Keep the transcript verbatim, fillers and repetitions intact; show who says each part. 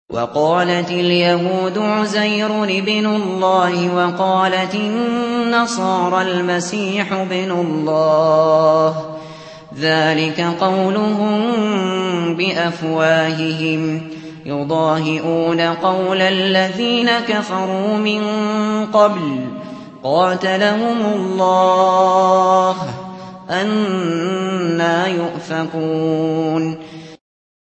Speaker 1: وقالت اليهود عزير ابن الله وقالت النصارى المسيح ابن الله، ذلك قولهم بأفواههم يضاهئون قول الذين كفروا من قبل قاتلهم الله أنى يؤفكون.